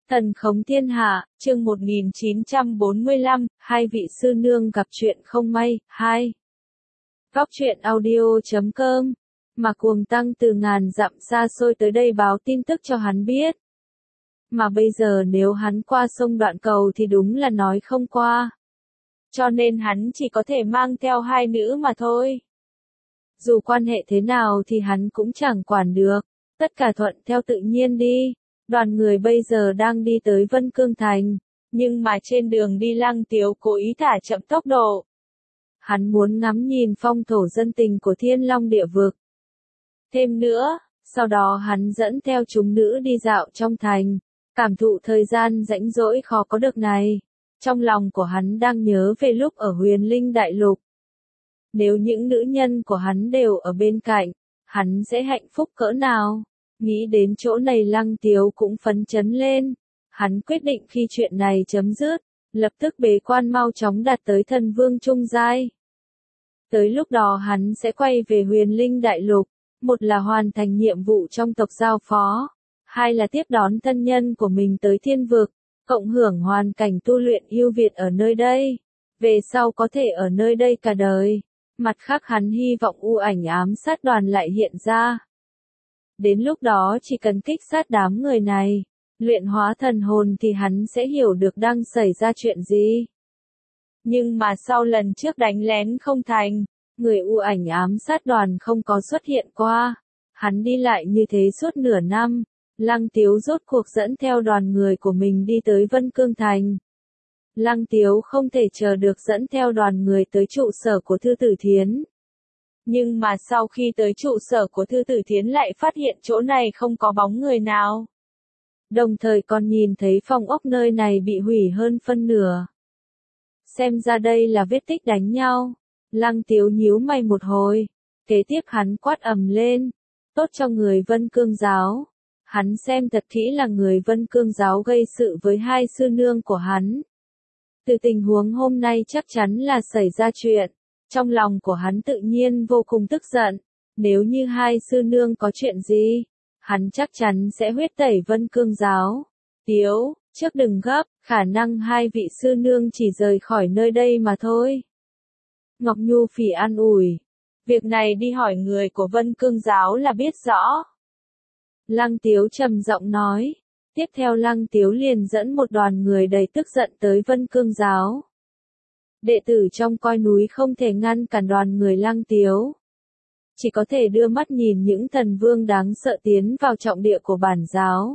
Thần khống thiên hạ, chương 1945, hai vị sư nương gặp chuyện không may, 2. Góc truyện audio.com, mà cuồng tăng từ ngàn dặm xa xôi tới đây báo tin tức cho hắn biết. Mà bây giờ nếu hắn qua sông Đoạn Cầu thì đúng là nói không qua. Cho nên hắn chỉ có thể mang theo hai nữ mà thôi. Dù quan hệ thế nào thì hắn cũng chẳng quản được, tất cả thuận theo tự nhiên đi. Đoàn người bây giờ đang đi tới Vân Cương Thành, nhưng mà trên đường đi Lăng Tiếu cố ý thả chậm tốc độ. Hắn muốn ngắm nhìn phong thổ dân tình của Thiên Long địa vực. Thêm nữa, sau đó hắn dẫn theo chúng nữ đi dạo trong thành, cảm thụ thời gian rãnh rỗi khó có được này. Trong lòng của hắn đang nhớ về lúc ở Huyền Linh Đại Lục. Nếu những nữ nhân của hắn đều ở bên cạnh, hắn sẽ hạnh phúc cỡ nào? Nghĩ đến chỗ này Lăng Tiếu cũng phấn chấn lên. Hắn quyết định khi chuyện này chấm dứt, lập tức bế quan mau chóng đạt tới thần vương trung giai. Tới lúc đó hắn sẽ quay về Huyền Linh Đại Lục, một là hoàn thành nhiệm vụ trong tộc giao phó, hai là tiếp đón thân nhân của mình tới thiên vực, cộng hưởng hoàn cảnh tu luyện ưu việt ở nơi đây. Về sau có thể ở nơi đây cả đời. Mặt khác hắn hy vọng u ảnh ám sát đoàn lại hiện ra. Đến lúc đó chỉ cần kích sát đám người này, luyện hóa thần hồn thì hắn sẽ hiểu được đang xảy ra chuyện gì. Nhưng mà sau lần trước đánh lén không thành, người u ảnh ám sát đoàn không có xuất hiện qua. Hắn đi lại như thế suốt nửa năm, Lăng Tiếu rốt cuộc dẫn theo đoàn người của mình đi tới Vân Cương Thành. Lăng Tiếu không thể chờ được dẫn theo đoàn người tới trụ sở của Thư Tử Thiến. Nhưng mà sau khi tới trụ sở của Thư Tử Thiến lại phát hiện chỗ này không có bóng người nào. Đồng thời còn nhìn thấy phòng ốc nơi này bị hủy hơn phân nửa. Xem ra đây là vết tích đánh nhau. Lăng Tiếu nhíu mày một hồi. Kế tiếp hắn quát ầm lên. Tốt cho người Vân Cương giáo. Hắn xem thật kỹ là người Vân Cương giáo gây sự với hai sư nương của hắn. Từ tình huống hôm nay chắc chắn là xảy ra chuyện. Trong lòng của hắn tự nhiên vô cùng tức giận. Nếu như hai sư nương có chuyện gì, hắn chắc chắn sẽ huyết tẩy Vân Cương giáo. Tiếu, trước đừng gấp, khả năng hai vị sư nương chỉ rời khỏi nơi đây mà thôi. Ngọc Nhu Phỉ an ủi. Việc này đi hỏi người của Vân Cương giáo là biết rõ. Lăng Tiếu trầm giọng nói. Tiếp theo Lăng Tiếu liền dẫn một đoàn người đầy tức giận tới Vân Cương giáo. Đệ tử trong coi núi không thể ngăn cản đoàn người Lăng Tiếu. Chỉ có thể đưa mắt nhìn những thần vương đáng sợ tiến vào trọng địa của bản giáo.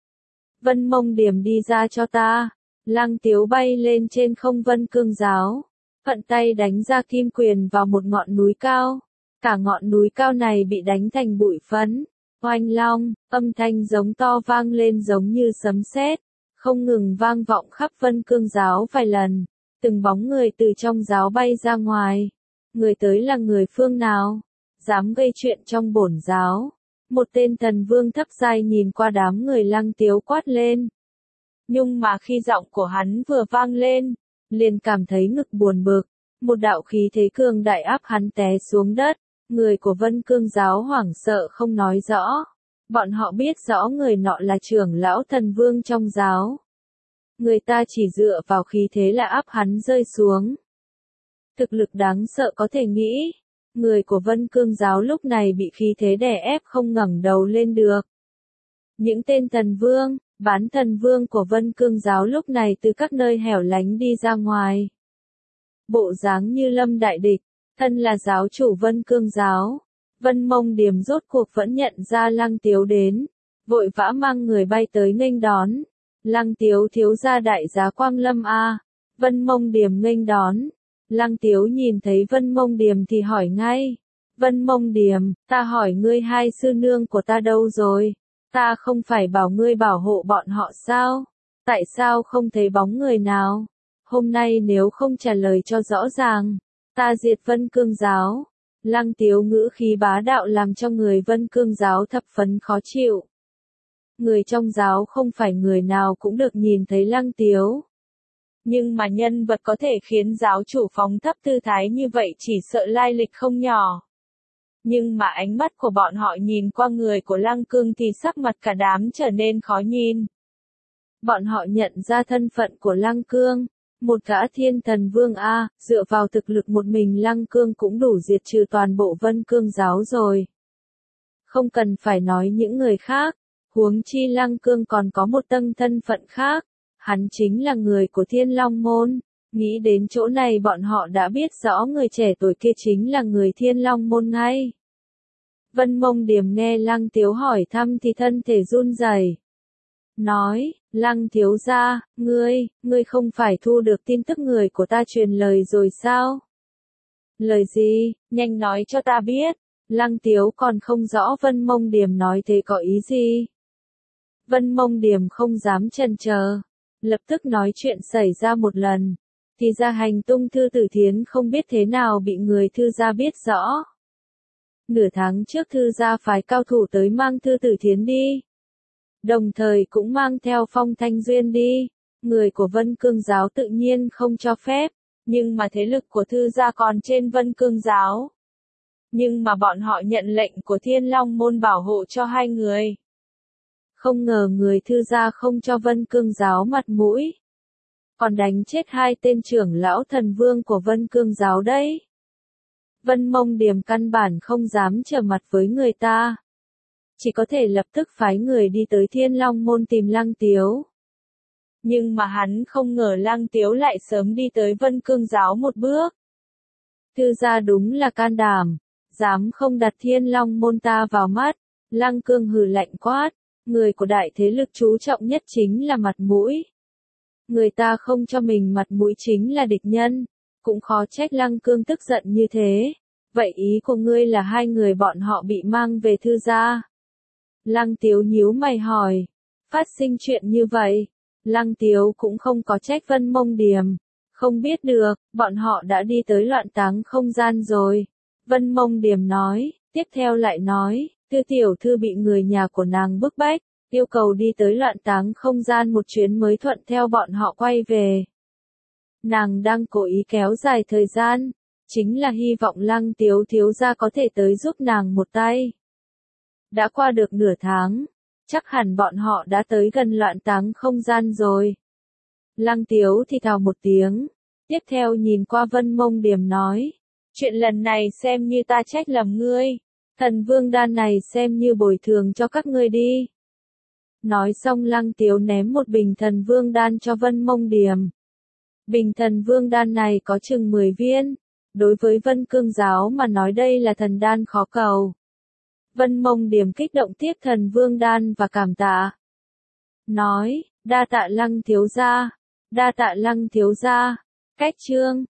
Vân Mông Điềm đi ra cho ta. Lăng Tiếu bay lên trên không Vân Cương giáo. Phận tay đánh ra kim quyền vào một ngọn núi cao. Cả ngọn núi cao này bị đánh thành bụi phấn. Oanh long, âm thanh giống to vang lên giống như sấm sét, không ngừng vang vọng khắp Vân Cương giáo vài lần. Từng bóng người từ trong giáo bay ra ngoài. Người tới là người phương nào? Dám gây chuyện trong bổn giáo. Một tên thần vương thấp giai nhìn qua đám người Lăng Tiếu quát lên. Nhưng mà khi giọng của hắn vừa vang lên, liền cảm thấy ngực buồn bực. Một đạo khí thế cường đại áp hắn té xuống đất. Người của Vân Cương giáo hoảng sợ không nói rõ. Bọn họ biết rõ người nọ là trưởng lão thần vương trong giáo. Người ta chỉ dựa vào khí thế là áp hắn rơi xuống. Thực lực đáng sợ có thể nghĩ. Người của Vân Cương giáo lúc này bị khí thế đè ép không ngẩng đầu lên được. Những tên thần vương, bán thần vương của Vân Cương giáo lúc này từ các nơi hẻo lánh đi ra ngoài. Bộ dáng như lâm đại địch, thân là giáo chủ Vân Cương giáo. Vân Mông Điềm rốt cuộc vẫn nhận ra Lăng Tiếu đến. Vội vã mang người bay tới nghênh đón. Lăng Tiếu thiếu gia đại giá Quang Lâm a. Vân Mông Điềm nghênh đón. Lăng Tiếu nhìn thấy Vân Mông Điềm thì hỏi ngay. Vân Mông Điềm, ta hỏi ngươi hai sư nương của ta đâu rồi? Ta không phải bảo ngươi bảo hộ bọn họ sao? Tại sao không thấy bóng người nào? Hôm nay nếu không trả lời cho rõ ràng, ta diệt Vân Cương giáo. Lăng Tiếu ngữ khí bá đạo làm cho người Vân Cương giáo thập phấn khó chịu. Người trong giáo không phải người nào cũng được nhìn thấy Lăng Tiếu. Nhưng mà nhân vật có thể khiến giáo chủ phóng thấp tư thái như vậy chỉ sợ lai lịch không nhỏ. Nhưng mà ánh mắt của bọn họ nhìn qua người của Lăng Cương thì sắc mặt cả đám trở nên khó nhìn. Bọn họ nhận ra thân phận của Lăng Cương. Một gã thiên thần vương A, dựa vào thực lực một mình Lăng Cương cũng đủ diệt trừ toàn bộ Vân Cương giáo rồi. Không cần phải nói những người khác, huống chi Lăng Cương còn có một tầng thân phận khác, hắn chính là người của Thiên Long Môn. Nghĩ đến chỗ này bọn họ đã biết rõ người trẻ tuổi kia chính là người Thiên Long Môn ngay. Vân Mông Điềm nghe Lăng Tiếu hỏi thăm thì thân thể run rẩy. Nói, Lăng thiếu gia, ngươi không phải thu được tin tức người của ta truyền lời rồi sao? Lời gì, nhanh nói cho ta biết. Lăng Tiếu còn không rõ Vân Mông Điềm nói thế có ý gì. Vân Mông Điềm không dám chần chờ, lập tức nói chuyện xảy ra một lần. Thì ra hành tung Thư Tử Thiến không biết thế nào bị người Thư gia biết rõ. Nửa tháng trước Thư gia phái cao thủ tới mang Thư Tử Thiến đi. Đồng thời cũng mang theo Phong Thanh Duyên đi. Người của Vân Cương giáo tự nhiên không cho phép, nhưng mà thế lực của Thư gia còn trên Vân Cương giáo. Nhưng mà bọn họ nhận lệnh của Thiên Long Môn bảo hộ cho hai người. Không ngờ người Thư gia không cho Vân Cương giáo mặt mũi. Còn đánh chết hai tên trưởng lão thần vương của Vân Cương giáo đấy. Vân Mông Điềm căn bản không dám trở mặt với người ta. Chỉ có thể lập tức phái người đi tới Thiên Long Môn tìm Lăng Tiếu. Nhưng mà hắn không ngờ Lăng Tiếu lại sớm đi tới Vân Cương giáo một bước. Thư gia đúng là can đảm, dám không đặt Thiên Long Môn ta vào mắt. Lăng Cương hừ lạnh quát, người của đại thế lực chú trọng nhất chính là mặt mũi. Người ta không cho mình mặt mũi chính là địch nhân, cũng khó trách Lăng Cương tức giận như thế. Vậy ý của ngươi là hai người bọn họ bị mang về Thư gia? Lăng Tiếu nhíu mày hỏi, phát sinh chuyện như vậy, Lăng Tiếu cũng không có trách Vân Mông Điềm, không biết được, bọn họ đã đi tới loạn táng không gian rồi. Vân Mông Điềm nói, tiếp theo lại nói, Tư tiểu thư bị người nhà của nàng bức bách, yêu cầu đi tới loạn táng không gian một chuyến mới thuận theo bọn họ quay về. Nàng đang cố ý kéo dài thời gian, chính là hy vọng Lăng Tiếu thiếu gia có thể tới giúp nàng một tay. Đã qua được nửa tháng, chắc hẳn bọn họ đã tới gần loạn táng không gian rồi. Lăng Tiếu thì thào một tiếng, tiếp theo nhìn qua Vân Mông Điềm nói, chuyện lần này xem như ta trách lầm ngươi, thần vương đan này xem như bồi thường cho các ngươi đi. Nói xong Lăng Tiếu ném một bình thần vương đan cho Vân Mông Điềm. Bình thần vương đan này có chừng 10 viên, đối với Vân Cương giáo mà nói đây là thần đan khó cầu. Vân Mông Điềm kích động tiếp thần vương đan và cảm tạ. Nói, đa tạ Lăng thiếu gia, đa tạ Lăng thiếu gia. Cách chương